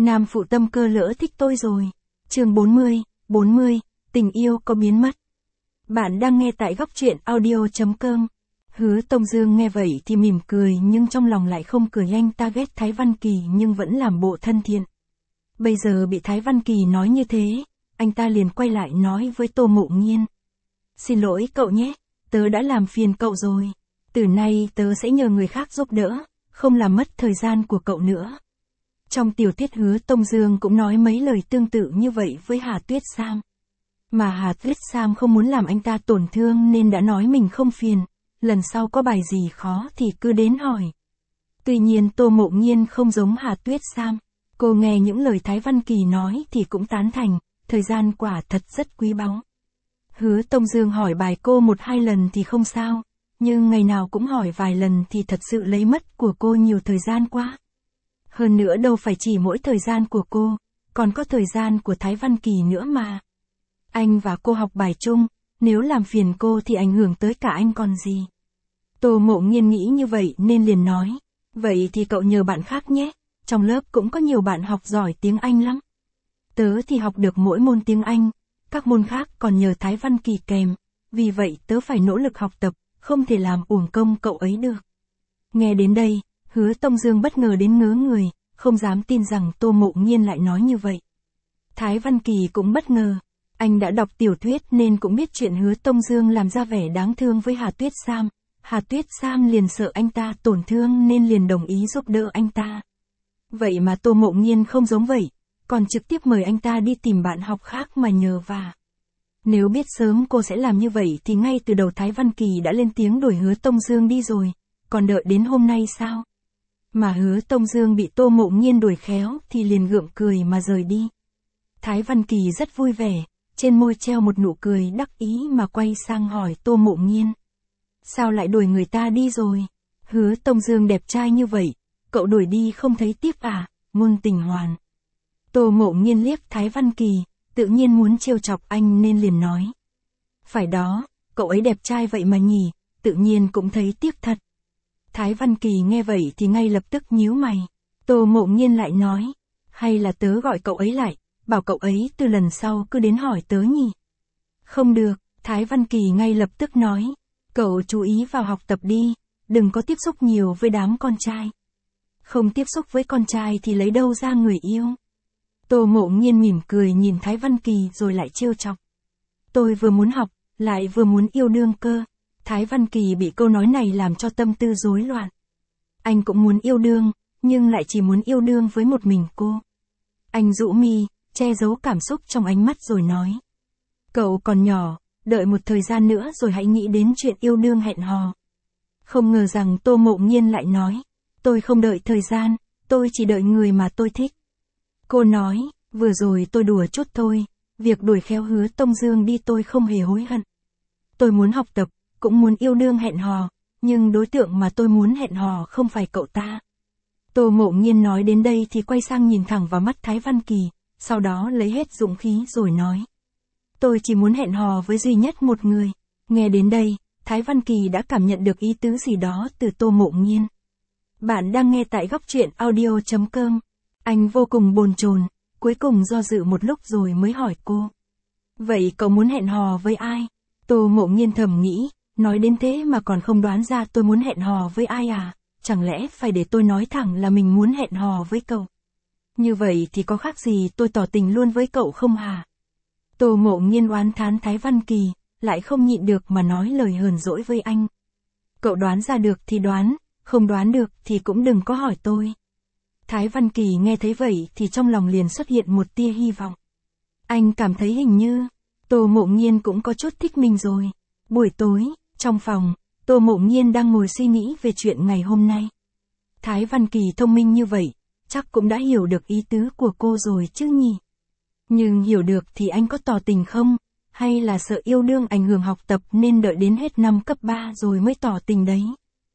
Nam phụ tâm cơ lỡ thích tôi rồi. Chương 40, tình yêu có biến mất. Bạn đang nghe tại góc truyện audio.com. Hứa Tông Dương nghe vậy thì mỉm cười nhưng trong lòng lại không cười, anh ta ghét Thái Văn Kỳ nhưng vẫn làm bộ thân thiện. Bây giờ bị Thái Văn Kỳ nói như thế, anh ta liền quay lại nói với Tô Mộ Nghiên. Xin lỗi cậu nhé, tớ đã làm phiền cậu rồi. Từ nay tớ sẽ nhờ người khác giúp đỡ, không làm mất thời gian của cậu nữa. Trong tiểu thuyết Hứa Tông Dương cũng nói mấy lời tương tự như vậy với Hà Tuyết Sam. Mà Hà Tuyết Sam không muốn làm anh ta tổn thương nên đã nói mình không phiền, lần sau có bài gì khó thì cứ đến hỏi. Tuy nhiên Tô Mộ Nghiên không giống Hà Tuyết Sam, cô nghe những lời Thái Văn Kỳ nói thì cũng tán thành, thời gian quả thật rất quý báu. Hứa Tông Dương hỏi bài cô 1-2 lần thì không sao, nhưng ngày nào cũng hỏi vài lần thì thật sự lấy mất của cô nhiều thời gian quá. Hơn nữa đâu phải chỉ mỗi thời gian của cô, còn có thời gian của Thái Văn Kỳ nữa mà. Anh và cô học bài chung, nếu làm phiền cô thì ảnh hưởng tới cả anh còn gì. Tô Mộ Nghiên nghĩ như vậy nên liền nói, vậy thì cậu nhờ bạn khác nhé, trong lớp cũng có nhiều bạn học giỏi tiếng Anh lắm. Tớ thì học được mỗi môn tiếng Anh, các môn khác còn nhờ Thái Văn Kỳ kèm, vì vậy tớ phải nỗ lực học tập, không thể làm uổng công cậu ấy được. Nghe đến đây, Hứa Tông Dương bất ngờ đến ngớ người, không dám tin rằng Tô Mộ Nghiên lại nói như vậy. Thái Văn Kỳ cũng bất ngờ, anh đã đọc tiểu thuyết nên cũng biết chuyện Hứa Tông Dương làm ra vẻ đáng thương với Hà Tuyết Sam. Hà Tuyết Sam liền sợ anh ta tổn thương nên liền đồng ý giúp đỡ anh ta. Vậy mà Tô Mộ Nghiên không giống vậy, còn trực tiếp mời anh ta đi tìm bạn học khác mà nhờ vả. Nếu biết sớm cô sẽ làm như vậy thì ngay từ đầu Thái Văn Kỳ đã lên tiếng đuổi Hứa Tông Dương đi rồi, còn đợi đến hôm nay sao? Mà Hứa Tông Dương bị Tô Mộ Nghiên đuổi khéo thì liền gượng cười mà rời đi. Thái Văn Kỳ rất vui vẻ, trên môi treo một nụ cười đắc ý mà quay sang hỏi Tô Mộ Nghiên. Sao lại đuổi người ta đi rồi? Hứa Tông Dương đẹp trai như vậy, cậu đuổi đi không thấy tiếc à? Ngôn tình hoàn. Tô Mộ Nghiên liếc Thái Văn Kỳ, tự nhiên muốn trêu chọc anh nên liền nói. Phải đó, cậu ấy đẹp trai vậy mà nhỉ, tự nhiên cũng thấy tiếc thật. Thái Văn Kỳ nghe vậy thì ngay lập tức nhíu mày. Tô Mộ Nghiên lại nói, hay là tớ gọi cậu ấy lại, bảo cậu ấy từ lần sau cứ đến hỏi tớ nhỉ. Không được, Thái Văn Kỳ ngay lập tức nói, cậu chú ý vào học tập đi, đừng có tiếp xúc nhiều với đám con trai. Không tiếp xúc với con trai thì lấy đâu ra người yêu. Tô Mộ Nghiên mỉm cười nhìn Thái Văn Kỳ rồi lại trêu chọc. Tôi vừa muốn học, lại vừa muốn yêu đương cơ. Thái Văn Kỳ bị câu nói này làm cho tâm tư rối loạn. Anh cũng muốn yêu đương, nhưng lại chỉ muốn yêu đương với một mình cô. Anh rũ mi, che giấu cảm xúc trong ánh mắt rồi nói. Cậu còn nhỏ, đợi một thời gian nữa rồi hãy nghĩ đến chuyện yêu đương hẹn hò. Không ngờ rằng Tô Mộ Nghiên lại nói. Tôi không đợi thời gian, tôi chỉ đợi người mà tôi thích. Cô nói, vừa rồi tôi đùa chút thôi, việc đuổi khéo Hứa Tông Dương đi tôi không hề hối hận. Tôi muốn học tập, cũng muốn yêu đương hẹn hò, nhưng đối tượng mà tôi muốn hẹn hò không phải cậu ta. Tô Mộ Nghiên nói đến đây thì quay sang nhìn thẳng vào mắt Thái Văn Kỳ, sau đó lấy hết dũng khí rồi nói. Tôi chỉ muốn hẹn hò với duy nhất một người. Nghe đến đây, Thái Văn Kỳ đã cảm nhận được ý tứ gì đó từ Tô Mộ Nghiên. Bạn đang nghe tại góc truyện audio.com. Anh vô cùng bồn chồn, cuối cùng do dự một lúc rồi mới hỏi cô. Vậy cậu muốn hẹn hò với ai? Tô Mộ Nghiên thầm nghĩ, nói đến thế mà còn không đoán ra tôi muốn hẹn hò với ai à? Chẳng lẽ phải để tôi nói thẳng là mình muốn hẹn hò với cậu? Như vậy thì có khác gì tôi tỏ tình luôn với cậu không hả? Tô Mộ Nghiên oán thán Thái Văn Kỳ, lại không nhịn được mà nói lời hờn dỗi với anh. Cậu đoán ra được thì đoán, không đoán được thì cũng đừng có hỏi tôi. Thái Văn Kỳ nghe thấy vậy thì trong lòng liền xuất hiện một tia hy vọng. Anh cảm thấy hình như, Tô Mộ Nghiên cũng có chút thích mình rồi. Buổi tối, trong phòng, Tô Mộ Nghiên đang ngồi suy nghĩ về chuyện ngày hôm nay. Thái Văn Kỳ thông minh như vậy, chắc cũng đã hiểu được ý tứ của cô rồi chứ nhỉ. Nhưng hiểu được thì anh có tỏ tình không? Hay là sợ yêu đương ảnh hưởng học tập nên đợi đến hết năm cấp 3 rồi mới tỏ tình đấy?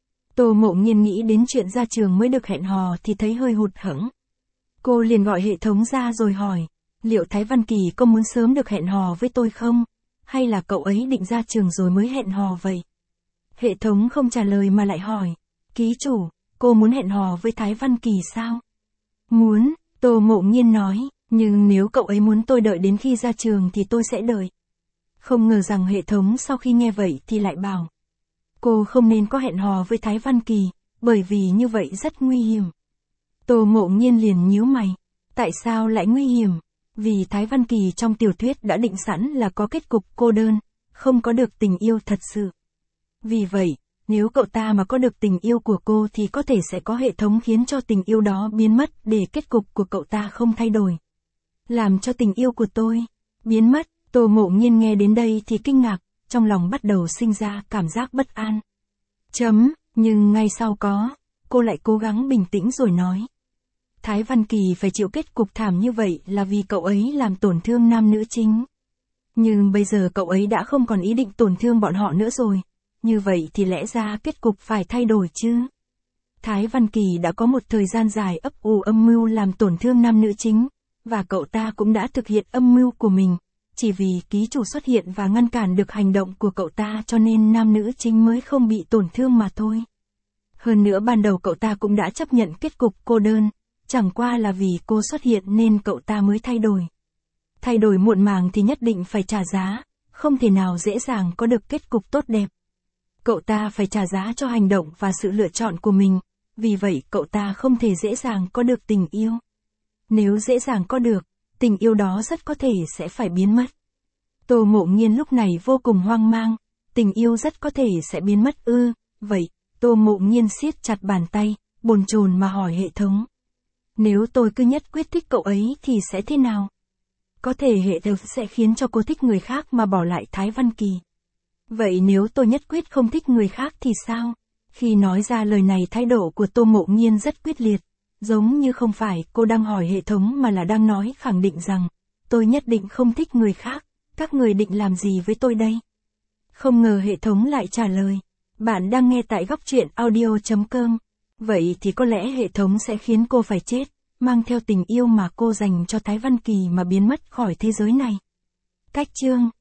Tô Mộ Nghiên nghĩ đến chuyện ra trường mới được hẹn hò thì thấy hơi hụt hẫng. Cô liền gọi hệ thống ra rồi hỏi, liệu Thái Văn Kỳ có muốn sớm được hẹn hò với tôi không? Hay là cậu ấy định ra trường rồi mới hẹn hò vậy? Hệ thống không trả lời mà lại hỏi, ký chủ, cô muốn hẹn hò với Thái Văn Kỳ sao? Muốn, Tô Ngộ Nhiên nói, nhưng nếu cậu ấy muốn tôi đợi đến khi ra trường thì tôi sẽ đợi. Không ngờ rằng hệ thống sau khi nghe vậy thì lại bảo. Cô không nên có hẹn hò với Thái Văn Kỳ, bởi vì như vậy rất nguy hiểm. Tô Ngộ Nhiên liền nhíu mày. Tại sao lại nguy hiểm? Vì Thái Văn Kỳ trong tiểu thuyết đã định sẵn là có kết cục cô đơn, không có được tình yêu thật sự. Vì vậy, nếu cậu ta mà có được tình yêu của cô thì có thể sẽ có hệ thống khiến cho tình yêu đó biến mất để kết cục của cậu ta không thay đổi. Làm cho tình yêu của tôi biến mất. Tô Ngộ Nhiên nghe đến đây thì kinh ngạc, trong lòng bắt đầu sinh ra cảm giác bất an. Nhưng ngay sau cô lại cố gắng bình tĩnh rồi nói. Thái Văn Kỳ phải chịu kết cục thảm như vậy là vì cậu ấy làm tổn thương nam nữ chính. Nhưng bây giờ cậu ấy đã không còn ý định tổn thương bọn họ nữa rồi. Như vậy thì lẽ ra kết cục phải thay đổi chứ. Thái Văn Kỳ đã có một thời gian dài ấp ủ âm mưu làm tổn thương nam nữ chính, và cậu ta cũng đã thực hiện âm mưu của mình. Chỉ vì ký chủ xuất hiện và ngăn cản được hành động của cậu ta cho nên nam nữ chính mới không bị tổn thương mà thôi. Hơn nữa ban đầu cậu ta cũng đã chấp nhận kết cục cô đơn, chẳng qua là vì cô xuất hiện nên cậu ta mới thay đổi. Thay đổi muộn màng thì nhất định phải trả giá, không thể nào dễ dàng có được kết cục tốt đẹp. Cậu ta phải trả giá cho hành động và sự lựa chọn của mình, vì vậy cậu ta không thể dễ dàng có được tình yêu. Nếu dễ dàng có được, tình yêu đó rất có thể sẽ phải biến mất. Tô Ngộ Nhiên lúc này vô cùng hoang mang, tình yêu rất có thể sẽ biến mất ư? Vậy, Tô Ngộ Nhiên siết chặt bàn tay, bồn chồn mà hỏi hệ thống. Nếu tôi cứ nhất quyết thích cậu ấy thì sẽ thế nào? Có thể hệ thống sẽ khiến cho cô thích người khác mà bỏ lại Thái Văn Kỳ. Vậy nếu tôi nhất quyết không thích người khác thì sao? Khi nói ra lời này thái độ của Tô Ngộ Nhiên rất quyết liệt, giống như không phải cô đang hỏi hệ thống mà là đang nói khẳng định rằng, tôi nhất định không thích người khác, các người định làm gì với tôi đây? Không ngờ hệ thống lại trả lời, bạn đang nghe tại góc truyện audio.com. Vậy thì có lẽ hệ thống sẽ khiến cô phải chết, mang theo tình yêu mà cô dành cho Thái Văn Kỳ mà biến mất khỏi thế giới này. Cách chương